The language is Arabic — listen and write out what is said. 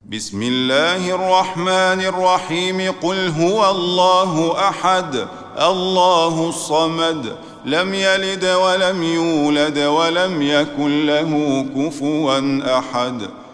بسم الله الرحمن الرحيم. قل هو الله أحد الله الصمد لم يلد ولم يولد ولم يكن له كفوا أحد.